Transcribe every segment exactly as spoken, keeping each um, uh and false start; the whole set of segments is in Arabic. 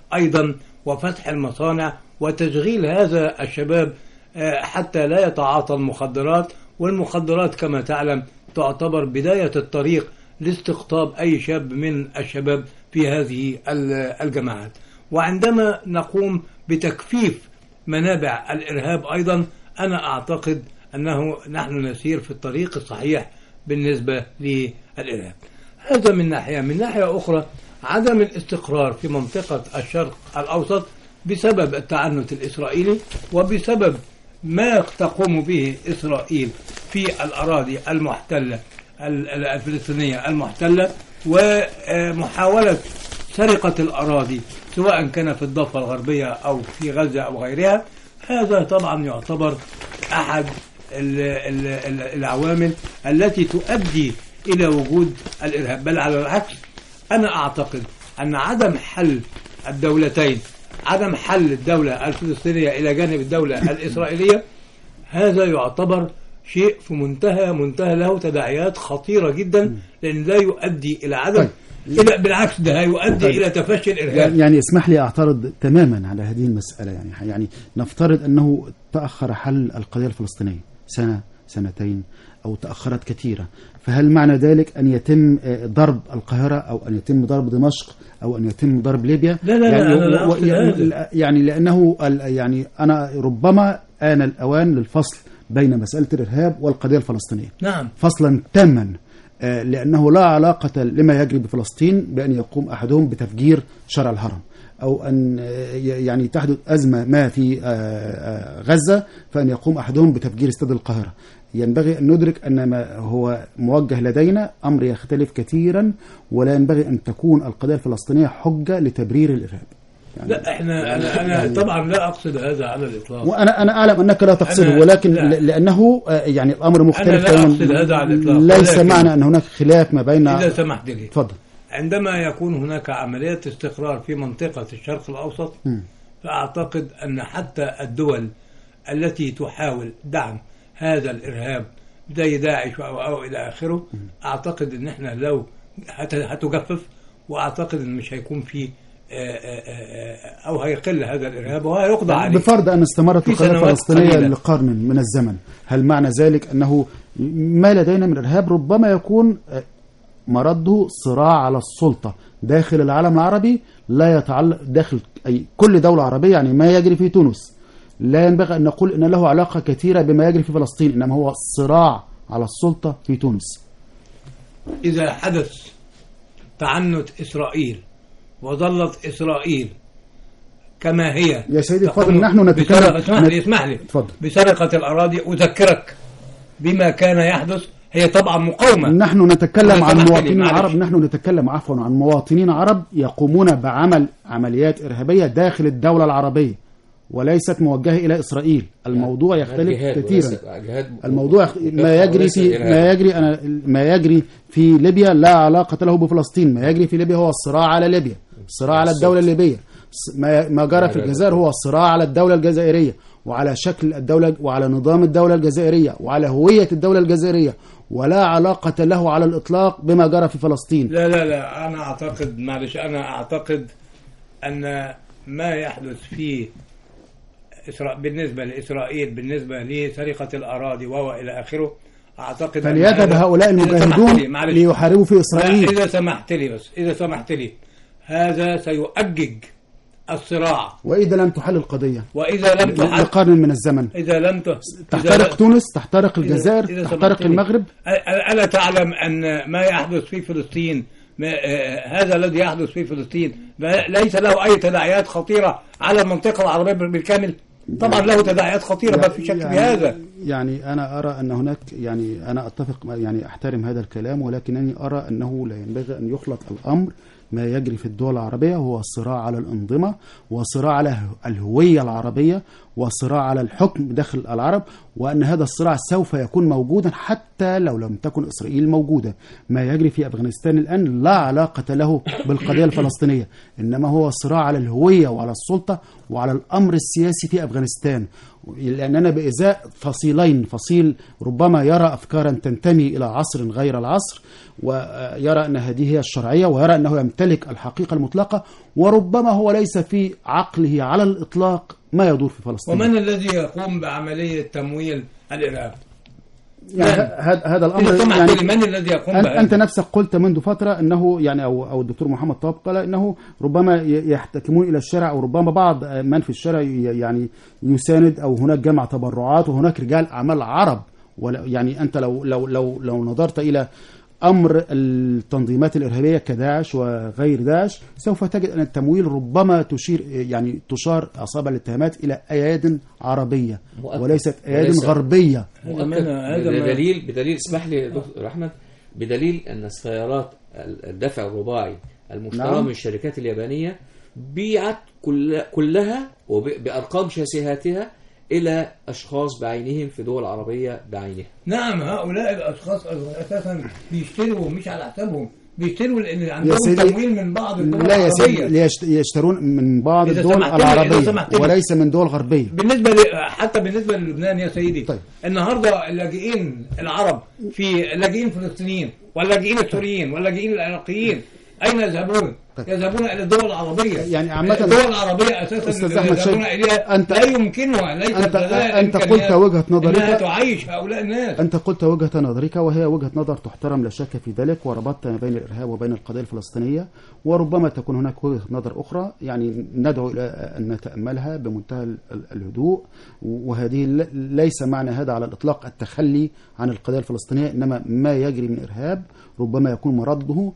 أيضا وفتح المصانع وتشغيل هذا الشباب حتى لا يتعاطى المخدرات. والمخدرات كما تعلم تعتبر بداية الطريق لاستقطاب أي شاب من الشباب في هذه الجماعات. وعندما نقوم بتكفيف منابع الإرهاب أيضا أنا أعتقد أنه نحن نسير في الطريق الصحيح بالنسبة للإرهاب. هذا من ناحية. من ناحية أخرى عدم الاستقرار في منطقة الشرق الأوسط بسبب التعنت الإسرائيلي وبسبب ما تقوم به إسرائيل في الأراضي المحتلة الفلسطينية المحتلة ومحاولة سرقة الأراضي سواء كان في الضفة الغربية أو في غزة أو غيرها. هذا طبعا يعتبر أحد العوامل التي تؤدي إلى وجود الإرهاب. بل على العكس أنا أعتقد أن عدم حل الدولتين، عدم حل الدولة الفلسطينية إلى جانب الدولة الإسرائيلية، هذا يعتبر شيء في منتهى منتهى له تداعيات خطيرة جدا، لأن لا يؤدي إلى عدم إلى بالعكس ده يؤدي طيب. إلى تفشي الإرهاب. يعني اسمح لي أعترض تماما على هذه المسألة. يعني يعني نفترض أنه تأخر حل القضية الفلسطينية سنة سنتين أو تأخرت كثيرة، فهل معنى ذلك أن يتم ضرب القاهرة أو أن يتم ضرب دمشق أو أن يتم ضرب ليبيا؟ لا لا يعني, لا و... يعني, يعني لأنه يعني أنا ربما آن الأوان للفصل بين مسألة الإرهاب والقضية الفلسطينية. نعم. فصلا تاما، لأنه لا علاقة لما يجري بفلسطين بأن يقوم أحدهم بتفجير شارع الهرم أو أن يعني تحدث أزمة ما في غزة فأن يقوم أحدهم بتفجير استاد القاهرة. ينبغي أن ندرك أن ما هو موجه لدينا أمر يختلف كثيرا، ولا ينبغي أن تكون القضية الفلسطينية حجة لتبرير الإرهاب. يعني لا احنا انا انا طبعا لا اقصد هذا على الاطلاق، وانا انا اعلم انك لا تقصده، ولكن لا. لانه يعني الامر مختلف. أنا لا أقصد هذا على الإطلاق، ليس معنى ان هناك خلاف ما بين. اذا سمحت لي تفضل. عندما يكون هناك عملية استقرار في منطقة الشرق الأوسط م. فأعتقد أن حتى الدول التي تحاول دعم هذا الإرهاب زي داعش أو, أو إلى آخره م. أعتقد أن احنا لو هتجفف، وأعتقد أن مش هيكون في أو هيقل هذا الإرهاب وهيقضى عليه. بفرض أن استمرت القضية الفلسطينية لقرن من الزمن، هل معنى ذلك أنه ما لدينا من إرهاب ربما يكون مرده صراع على السلطة داخل العالم العربي لا يتعلق داخل أي كل دولة عربية؟ يعني ما يجري في تونس لا ينبغي أن نقول أن له علاقة كثيرة بما يجري في فلسطين، إنما هو صراع على السلطة في تونس. إذا حدث تعنت إسرائيل وظلت إسرائيل كما هي يا سيدي الفاضل، نحن نتكلم اسمح لي اسمح لي بسرقة الأراضي. أذكرك بما كان يحدث، هي طبعا مقاومة. نحن نتكلم عن مواطنين عرب، نحن نتكلم عفوا عن مواطنين عرب يقومون بعمل عمليات إرهابية داخل الدولة العربية وليست موجهة إلى إسرائيل. الموضوع يختلف كثيرا. الموضوع ما يجري في ما يجري أنا ما يجري في ليبيا لا علاقة له بفلسطين. ما يجري في ليبيا هو الصراع على ليبيا، الصراع على الدولة الليبية. ما جرى في الجزائر هو الصراع على الدولة الجزائرية وعلى شكل الدولة وعلى نظام الدولة الجزائرية وعلى هوية الدولة الجزائرية، ولا علاقة له على الإطلاق بما جرى في فلسطين. لا لا لا أنا أعتقد معلش أنا أعتقد أن ما يحدث في بالنسبة لإسرائيل بالنسبة لسرقة الأراضي وإلى آخره، أعتقد فليذهب هؤلاء المجاهدون ليحاربوا في إسرائيل. إذا سمحت لي بس إذا سمحت لي هذا سيؤجج الصراع، وإذا لم تحل القضية، وإذا لم تحل لقرن من الزمن، إذا لم تحترق تونس، تحترق الجزائر، إذا تحترق المغرب. ألا تعلم أن ما يحدث في فلسطين هذا الذي يحدث في فلسطين ليس له أي تداعيات خطيرة على المنطقة العربية بالكامل؟ طبعا له تداعيات خطيرة ما في شك في هذا. يعني أنا أرى أن هناك يعني أنا أتفق يعني أحترم هذا الكلام، ولكنني أرى أنه لا ينبغي أن يخلط الأمر. ما يجري في الدول العربية هو الصراع على الأنظمة، وصراع على الهوية العربية، وصراع على الحكم داخل العرب، وأن هذا الصراع سوف يكون موجودا حتى لو لم تكن إسرائيل موجودة. ما يجري في أفغانستان الآن لا علاقة له بالقضية الفلسطينية، إنما هو صراع على الهوية وعلى السلطة وعلى الأمر السياسي في أفغانستان. لأننا بإزاء فصيلين، فصيل ربما يرى أفكارا تنتمي إلى عصر غير العصر ويرى أن هذه هي الشرعية ويرى أنه يمتلك الحقيقة المطلقة، وربما هو ليس في عقله على الإطلاق ما يدور في فلسطين. ومن الذي يقوم بعملية تمويل الإرهاب؟ يعني هذا هذا الامر يعني من الذي يقوم أنت, بهذا؟ انت نفسك قلت منذ فتره انه يعني او او الدكتور محمد طاب قال انه ربما يحتكمون الى الشارع، او ربما بعض من في الشارع يعني يساند، او هناك جمع تبرعات وهناك رجال اعمال عرب. يعني انت لو لو لو لو نظرت الى امر التنظيمات الارهابيه كداعش وغير داعش سوف تجد ان التمويل ربما تشير يعني تشار اصابع الاتهامات الى اياد عربيه مؤكد. وليست اياد غربيه. بدليل بدليل اسمح لي دكتور احمد، بدليل ان سيارات الدفع الرباعي المشترى نعم. من الشركات اليابانيه بيعت كل كلها وبارقام شاسهاتها إلى أشخاص بعينهم في دول عربية بعينها. نعم، هؤلاء الأشخاص أساسا بيشتروا مش على حسابهم، بيشتروا لأن عندهم تمويل من بعض الدول لا العربية. لا يشترون من بعض الدول العربية وليس من دول غربية. بالنسبة حتى بالنسبة للبنان يا سيدي، طيب. النهاردة اللاجئين العرب في لاجئين الفلسطينيين واللاجئين السوريين واللاجئين العراقيين أين يذهبون؟ يذهبون إلى الدول العربية. يعني عامة الدول العربية أساسا يذهبون إليها أنت لا يمكنها ليس أنت, أنت قلت وجهة نظرك أنها تعيش هؤلاء الناس. أنت قلت وجهة نظرك وهي وجهة نظر تحترم لا شك في ذلك، وربطت ما بين الإرهاب وبين القضية الفلسطينية، وربما تكون هناك وجهة نظر أخرى يعني ندعو إلى أن نتأملها بمنتهى الهدوء. وهذه ليس معنى هذا على الإطلاق التخلي عن القضية الفلسطينية، إنما ما يجري من إرهاب ربما يكون مرده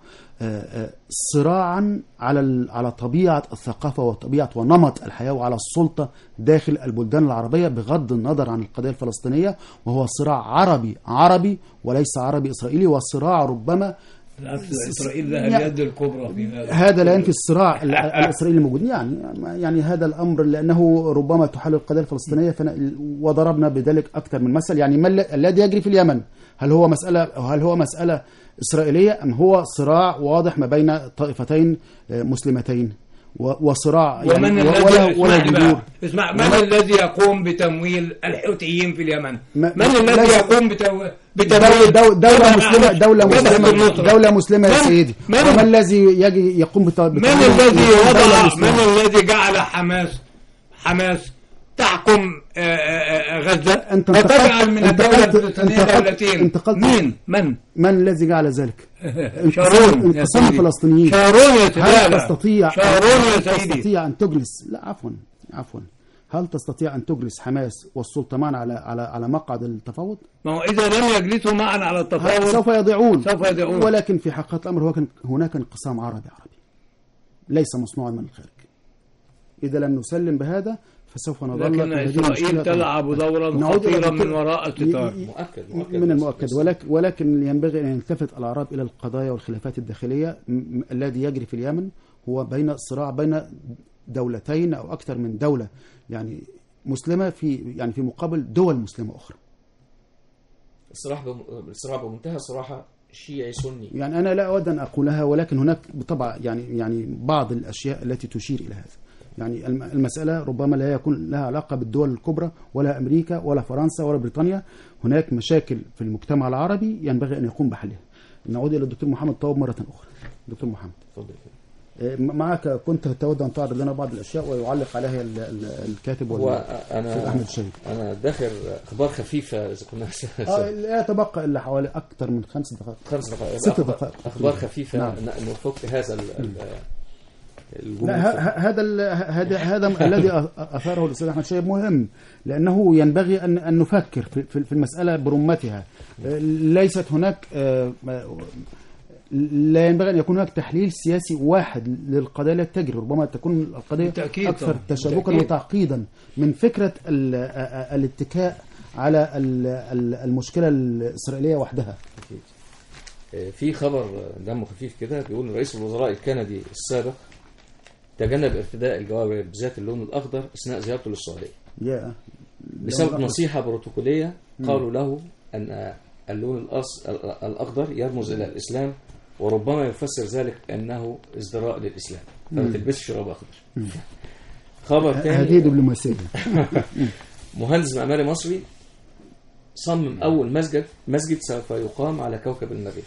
صراعا على على طبيعة الثقافة وطبيعة ونمط الحياة وعلى السلطة داخل البلدان العربية بغض النظر عن القضية الفلسطينية، وهو صراع عربي عربي وليس عربي إسرائيلي، وصراع ربما إسرائيل لها اليد الكبرى في هذا. هذا لا ينفي الصراع الإسرائيلي الموجود. يعني يعني هذا الأمر لأنه ربما تحل القضية الفلسطينية، وضربنا بذلك أكثر من مثل. يعني ما الذي يجري في اليمن هل هو مسألة هل هو مسألة إسرائيلية أم هو صراع واضح ما بين طائفتين مسلمتين وصراع يعني ومن ولا ولا جذور؟ اسمع، من الذي يقوم بتمويل الحوثيين في اليمن؟ من الذي يقوم بتمويل دولة مسلمة دولة مسلمة دولة مسلمة يا سيدي؟ ومن الذي يجي يقوم بتمويل؟ من الذي وضع من الذي جعل حماس حماس تحكم غزة وتجعل من الدولة الفلسطينية دولتين؟ مين؟ من؟ من الذي جعل ذلك؟ شارون. انقسام الفلسطينيين. شارون يا سيدي. هل تستطيع شارون يا سيدي تستطيع أن تجلس لا عفوا عفوا هل تستطيع أن تجلس حماس والسلطة معا على على على مقعد التفاوض؟ ما هو إذا لم يجلسوا معا على التفاوض سوف يضيعون سوف يضيعون. ولكن في حقيقة الأمر هو كان هناك انقسام عربي عربي ليس مصنوعا من الخارج. إذا لم نسلم بهذا فسوف نظل. لكن إسرائيل تلعب دورا خطيرا من وراء الستار. مؤكد مؤكد من المؤكد. ولكن ولكن ينبغي أن يلتفت الأعراب إلى القضايا والخلافات الداخلية. الذي يجري في اليمن هو بين الصراع بين دولتين أو أكثر من دولة يعني مسلمة في يعني في مقابل دول مسلمة أخرى. الصراع بمنتهى الصراحة شيعي سني. يعني أنا لا أود أن أقولها، ولكن هناك بالطبع يعني يعني بعض الأشياء التي تشير إلى هذا. يعني المسألة ربما لا يكون لها علاقة بالدول الكبرى ولا أمريكا ولا فرنسا ولا بريطانيا. هناك مشاكل في المجتمع العربي ينبغي أن يقوم بحلها. نعود إلى الدكتور محمد طوب مرة أخرى. دكتور محمد تفضل. معك كنت تود أن تعرض لنا بعض الأشياء ويعلق عليها الكاتب وأنا أحمد الشهيد. أنا داخل أخبار خفيفة إذا كنا آه لا يتبقى إلا حوالي أكثر من خمس دقائق خمس دقائق ست دقائق أخبار خفيفة. نعم. نفك هذا لا هذا هذا هذا الذي أثاره الأستاذ أحمد الشهيد مهم، لأنه ينبغي أن أن نفكر في المسألة برمتها. ليست هناك لا ينبغي أن يكون هناك تحليل سياسي واحد للقضايا التي تجري. ربما تكون القضية أكثر تشابكا وتعقيدا من فكرة الاتكاء على المشكلة الإسرائيلية وحدها. في خبر دمه خفيف كده بيقول رئيس الوزراء الكندي السابق تجنب ارتداء الجوارب بذات اللون الأخضر أثناء زيارته للسعودية yeah. بسبب نصيحة بروتوكولية قالوا له أن اللون الأخضر يرمز إلى الإسلام، وربما يفسر ذلك أنه ازدراء للإسلام فما تلبسش شراب أخضر. خبر ثاني هذه دبلوماسية. مهندس معماري مصري صمم أول مسجد مسجد سوف يقام على كوكب المريخ.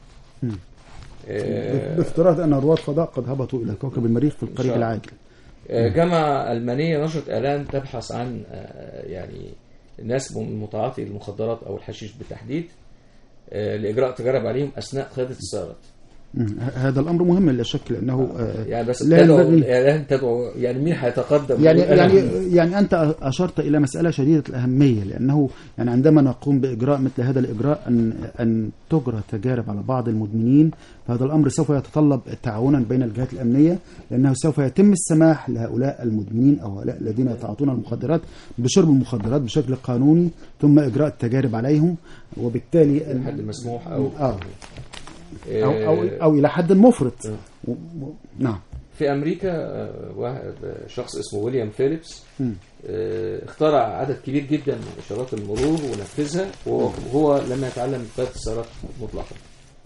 آه بافتراض أن رواد فضاء قد هبطوا إلى كوكب المريخ في القريب العاجل. آه جامعة ألمانية نشرت إعلان تبحث عن آه يعني الناس من متعاطي المخدرات أو الحشيش بالتحديد آه لإجراء تجارب عليهم أثناء قيادة السيارات. هذا الامر مهم لا شك لانه آه يعني بس تدعو يعني تدعو يعني مين هيتقدم يعني يعني يعني انت اشرت الى مساله شديده الاهميه، لانه يعني عندما نقوم باجراء مثل هذا الاجراء ان ان تجرى تجارب على بعض المدمنين، فهذا الامر سوف يتطلب تعاونا بين الجهات الامنيه، لانه سوف يتم السماح لهؤلاء المدمنين او هؤلاء الذين يتعاطون المخدرات بشرب المخدرات بشكل قانوني، ثم اجراء التجارب عليهم، وبالتالي الحد المسموح او آه. أو, أو, أو إلى حد مفرط. و... و... نعم. في أمريكا واحد شخص اسمه ويليام فيليبس اخترع عدد كبير جدا من إشارات المرور ونفذها، وهو لم يتعلم قيادة السيارات مطلقا.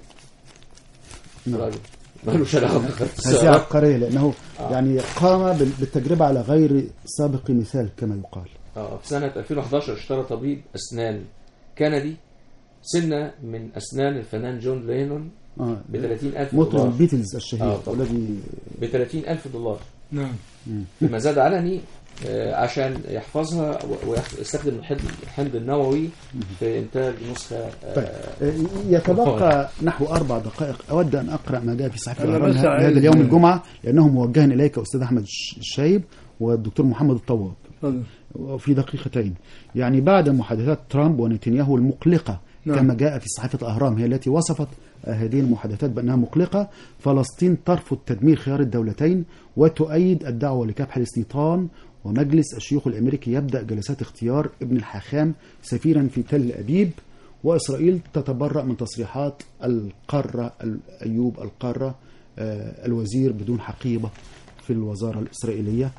نعم. مالوش علاقة بقيادة السيارات. هذه عبقرية، لأنه آه. يعني قام بالتجربة على غير سابق مثال كما يقال. آه. في سنة ألفين وإحدى عشر اشترى طبيب أسنان كندي سنة من أسنان الفنان جون لينون آه. ب ثلاثين ألف دولار. مطرب البيتلز الشهير الذي ب ثلاثين ألف دولار. نعم. في مزاد علني عشان يحفظها ويستخدم الحمض النووي في إنتاج نسخة. طيب. يتبقى نحو أربع دقائق، أود أن أقرأ ما جاء في صحيفة الأهرام هذا اليوم الجمعة، لأنه موجه إليك أستاذ أحمد الشايب والدكتور محمد الطواب في دقيقتين. يعني بعد محادثات ترامب ونتنياهو المقلقة، نعم. كما جاء في صحيفة الأهرام هي التي وصفت هذه المحادثات بأنها مقلقة، فلسطين ترفض تدمير خيار الدولتين وتؤيد الدعوة لكبح الاستيطان، ومجلس الشيوخ الأمريكي يبدأ جلسات اختيار ابن الحاخام سفيرا في تل أبيب، وإسرائيل تتبرأ من تصريحات القارة أيوب القارة الوزير بدون حقيبة في الوزارة الإسرائيلية.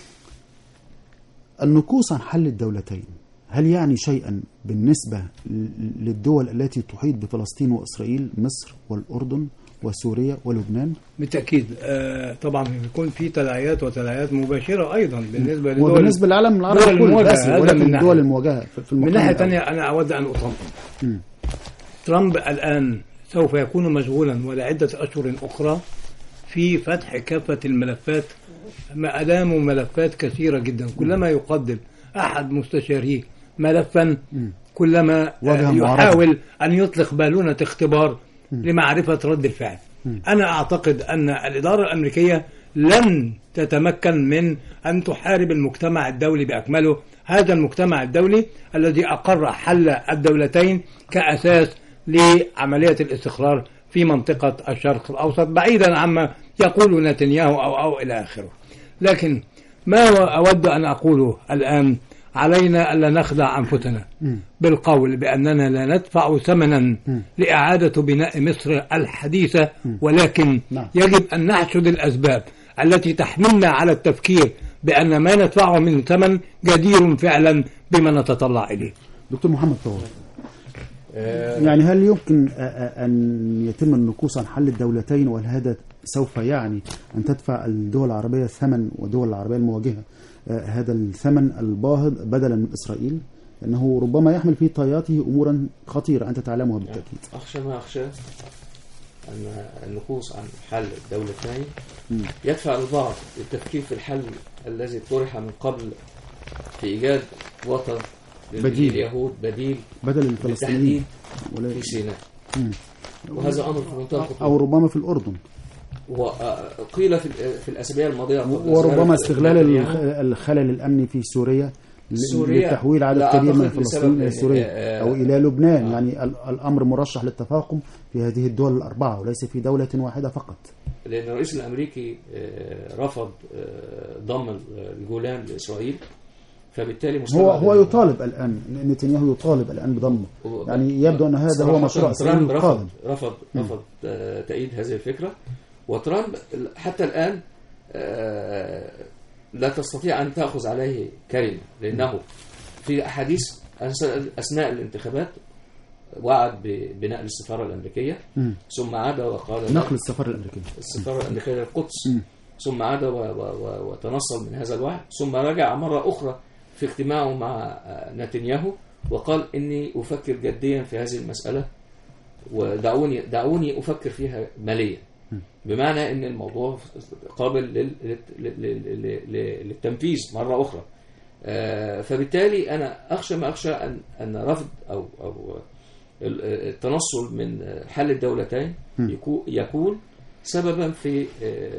النكوص عن حل الدولتين هل يعني شيئا بالنسبة للدول التي تحيط بفلسطين وإسرائيل، مصر والأردن وسوريا ولبنان؟ بالتأكيد. آه طبعا يكون في تداعيات وتداعيات مباشرة أيضا بالنسبة لدول وبالنسبة للعالم العربي كله، بس ولكن الدول المواجهة في المقام. من ناحية ثانية أنا أود أن أطمئن. ترامب الآن سوف يكون مشغولا ولعدة أشهر أخرى في فتح كافة الملفات، ما أداموا ملفات كثيرة جدا. كلما يقدم أحد مستشاريه ملفا كلما يحاول أن يطلق بالونة اختبار لمعرفة رد الفعل. أنا أعتقد أن الإدارة الأمريكية لن تتمكن من أن تحارب المجتمع الدولي بأكمله، هذا المجتمع الدولي الذي أقر حل الدولتين كأساس لعملية الاستقرار في منطقة الشرق الأوسط، بعيدا عما يقول نتنياهو أو أو إلى آخره. لكن ما أود أن أقوله الآن، علينا ألا نخدع أنفسنا بالقول بأننا لا ندفع ثمنا لإعادة بناء مصر الحديثة، ولكن يجب أن نحشد الأسباب التي تحملنا على التفكير بأن ما ندفعه من ثمن جدير فعلا بما نتطلع إليه. دكتور محمد طوال، يعني هل يمكن أن يتم النكوص عن حل الدولتين، وهل هذا سوف يعني أن تدفع الدول العربية ثمن والدول العربية المواجهة هذا الثمن الباهظ بدلا من إسرائيل، لأنه ربما يحمل في طياته أمورا خطيرة أنت تعلمها بالتأكيد؟ أخشى ما أخشى أن النكوص عن حل الدولتين يدفع البعض للتفكير في الحل الذي طرح من قبل في إيجاد وطن بديل اليهود، بديل بدل الفلسطينيين في سيناء، وهذا أمر في منتهى الخطورة. أو ربما في الأردن، وقيل في في الأسابيع الماضية، وربما استغلال الخلل الأمني في سوريا لتحويل عدد كبير من الفلسطينيين إلى سوريا أو إلى لبنان. آه. يعني الأمر مرشح للتفاقم في هذه الدول الأربعة وليس في دولة واحدة فقط، لأن الرئيس الأمريكي رفض ضم الجولان لإسرائيل، فبالتالي هو هو يطالب الآن، نتنياهو يطالب الآن بضمه، يعني يبدو أن هذا هو مشروع ترامب. رفض رفض رفض تأييد هذه الفكرة، وترامب حتى الآن لا تستطيع أن تأخذ عليه كلمة، لأنه في أحاديث أثناء الانتخابات وعد ببناء السفارة الأمريكية، م. ثم عاد وقال نقل السفارة الأمريكية السفارة الأمريكية للقدس، م. ثم عاد وتنصل من هذا الوعد، ثم رجع مرة أخرى في اجتماعه مع نتنياهو وقال إني أفكر جديا في هذه المسألة ودعوني دعوني أفكر فيها ماليا، بمعنى أن الموضوع قابل للتنفيذ مرة أخرى. فبالتالي أنا أخشى ما أخشى أن أن رفض أو أو التنصل من حل الدولتين يكون سببا في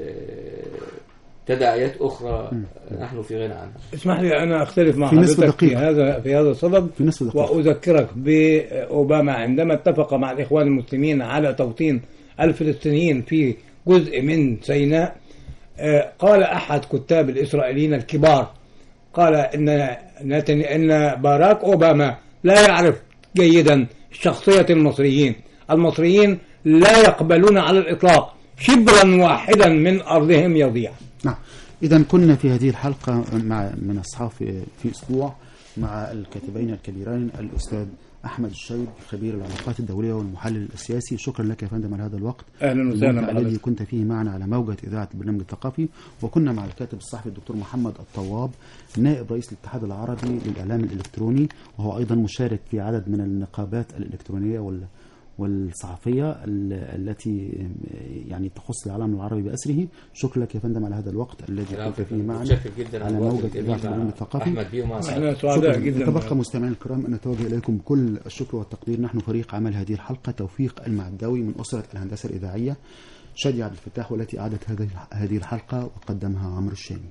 تداعيات أخرى نحن في غنى عنها. اسمح لي أنا أختلف مع حضرتك في هذا في هذا الصدد، وأذكرك بأوباما عندما اتفق مع الإخوان المسلمين على توطين الفلسطينيين في جزء من سيناء، قال أحد كتاب الإسرائيليين الكبار قال إن إن باراك أوباما لا يعرف جيدا شخصية المصريين، المصريين لا يقبلون على الإطلاق شبرا واحدا من أرضهم يضيع. نعم، إذا كنا في هذه الحلقة مع من أصحاب في أسبوع مع الكاتبين الكبيرين الأستاذ أحمد الشيب خبير العلاقات الدولية والمحلل السياسي. شكرا لك يا فندم على هذا الوقت. أهلا وسهلا. الذي كنت فيه معنا على موجة إذاعة البرنامج الثقافي، وكنا مع الكاتب الصحفي الدكتور محمد الطواب نائب رئيس الاتحاد العربي للإعلام الإلكتروني، وهو أيضا مشارك في عدد من النقابات الإلكترونية وال والصحفية التي يعني تخص العالم العربي بأسره. شكرا لك يا فندم على هذا الوقت الذي كنت فيه معنا على موجة إذاعة البرنامج الثقافي. احنا سعداء جدا. تبقى مستمعين الكرام أن نتوجه إليكم كل الشكر والتقدير. نحن فريق عمل هذه الحلقة توفيق المعداوي من أسرة الهندسة الإذاعية، شادي عبد الفتاح والتي أعدت هذه هذه الحلقة وقدمها عمرو الشامي.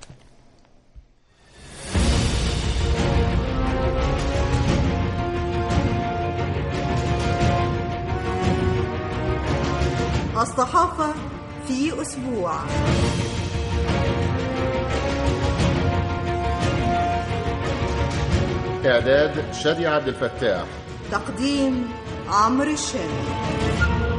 الصحافة في أسبوع. إعداد شادي عبد الفتاح، تقديم عمرو الشامي.